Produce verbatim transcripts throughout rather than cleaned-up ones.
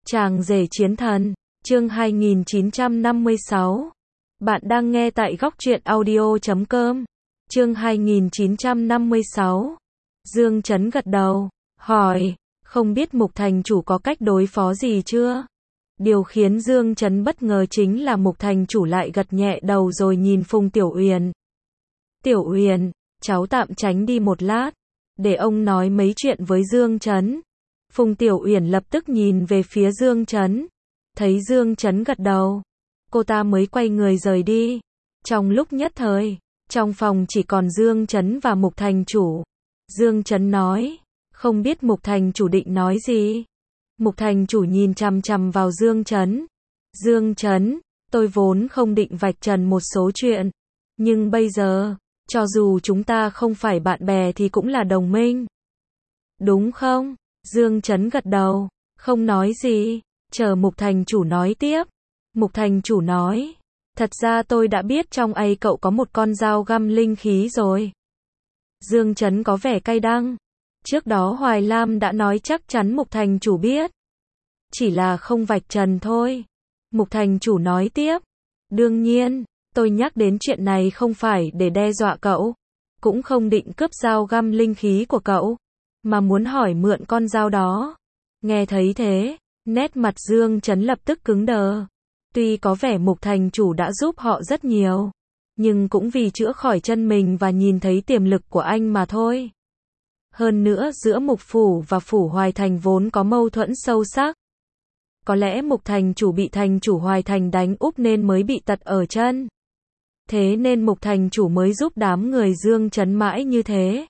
Chàng rể chiến thần, chương hai nghìn chín trăm năm mươi sáu. Bạn đang nghe tại góc truyện audio chấm com. Chương hai nghìn chín trăm năm mươi sáu. Dương Chấn gật đầu, hỏi, không biết Mục thành chủ có cách đối phó gì chưa? Điều khiến Dương Chấn bất ngờ chính là Mục thành chủ lại gật nhẹ đầu rồi nhìn Phùng Tiểu Uyển. Tiểu Uyển, cháu tạm tránh đi một lát, để ông nói mấy chuyện với Dương Chấn. Phùng Tiểu Uyển lập tức nhìn về phía Dương Chấn, thấy Dương Chấn gật đầu, cô ta mới quay người rời đi. Trong lúc nhất thời, trong phòng chỉ còn Dương Chấn và Mục thành chủ. Dương Chấn nói, không biết Mục thành chủ định nói gì. Mục thành chủ nhìn chằm chằm vào Dương Chấn. Dương Chấn, tôi vốn không định vạch trần một số chuyện, nhưng bây giờ, cho dù chúng ta không phải bạn bè thì cũng là đồng minh. Đúng không? Dương Chấn gật đầu, không nói gì, chờ Mục thành chủ nói tiếp. Mục thành chủ nói, thật ra tôi đã biết trong ấy cậu có một con dao găm linh khí rồi. Dương Chấn có vẻ cay đắng. Trước đó Hoài Lam đã nói chắc chắn Mục thành chủ biết, chỉ là không vạch trần thôi. Mục thành chủ nói tiếp, đương nhiên, tôi nhắc đến chuyện này không phải để đe dọa cậu, cũng không định cướp dao găm linh khí của cậu, mà muốn hỏi mượn con dao đó. Nghe thấy thế, nét mặt Dương Chấn lập tức cứng đờ. Tuy có vẻ Mục thành chủ đã giúp họ rất nhiều, nhưng cũng vì chữa khỏi chân mình và nhìn thấy tiềm lực của anh mà thôi. Hơn nữa giữa Mục phủ và phủ Hoài Thành vốn có mâu thuẫn sâu sắc. Có lẽ Mục thành chủ bị thành chủ Hoài Thành đánh úp nên mới bị tật ở chân. Thế nên Mục thành chủ mới giúp đám người Dương Chấn mãi như thế.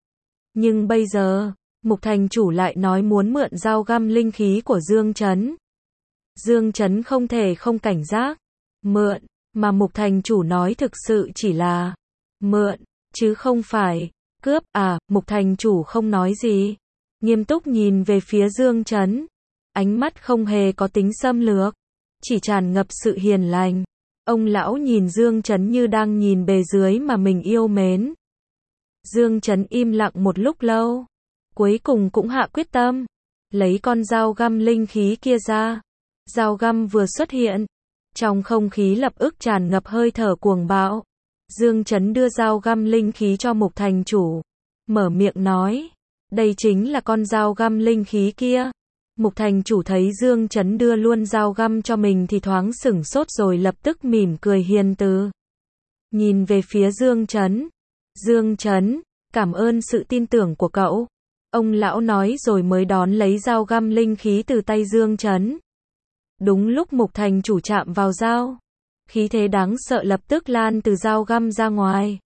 Nhưng bây giờ, Mục thành chủ lại nói muốn mượn dao găm linh khí của Dương Chấn. Dương Chấn không thể không cảnh giác. Mượn, mà Mục thành chủ nói thực sự chỉ là mượn, chứ không phải cướp. À, Mục thành chủ không nói gì, nghiêm túc nhìn về phía Dương Chấn. Ánh mắt không hề có tính xâm lược, chỉ tràn ngập sự hiền lành. Ông lão nhìn Dương Chấn như đang nhìn bề dưới mà mình yêu mến. Dương Chấn im lặng một lúc lâu, cuối cùng cũng hạ quyết tâm, lấy con dao găm linh khí kia ra. Dao găm vừa xuất hiện, trong không khí lập ức tràn ngập hơi thở cuồng bạo. Dương Chấn đưa dao găm linh khí cho Mục thành chủ, mở miệng nói, đây chính là con dao găm linh khí kia. Mục thành chủ thấy Dương Chấn đưa luôn dao găm cho mình thì thoáng sửng sốt rồi lập tức mỉm cười hiền từ. Nhìn về phía Dương Chấn. Dương Chấn, cảm ơn sự tin tưởng của cậu. Ông lão nói rồi mới đón lấy dao găm linh khí từ tay Dương Chấn. Đúng lúc Mục thành chủ chạm vào dao, khí thế đáng sợ lập tức lan từ dao găm ra ngoài.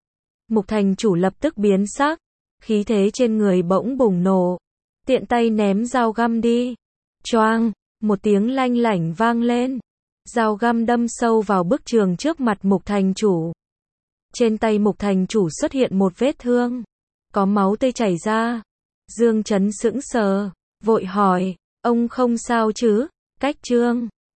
Mục thành chủ lập tức biến sắc, khí thế trên người bỗng bùng nổ, tiện tay ném dao găm đi. Choang, một tiếng lanh lảnh vang lên. Dao găm đâm sâu vào bức tường trước mặt Mục thành chủ. Trên tay Mục thành chủ xuất hiện một vết thương, có máu tươi chảy ra. Dương Chấn sững sờ, vội hỏi, ông không sao chứ? Cách trương,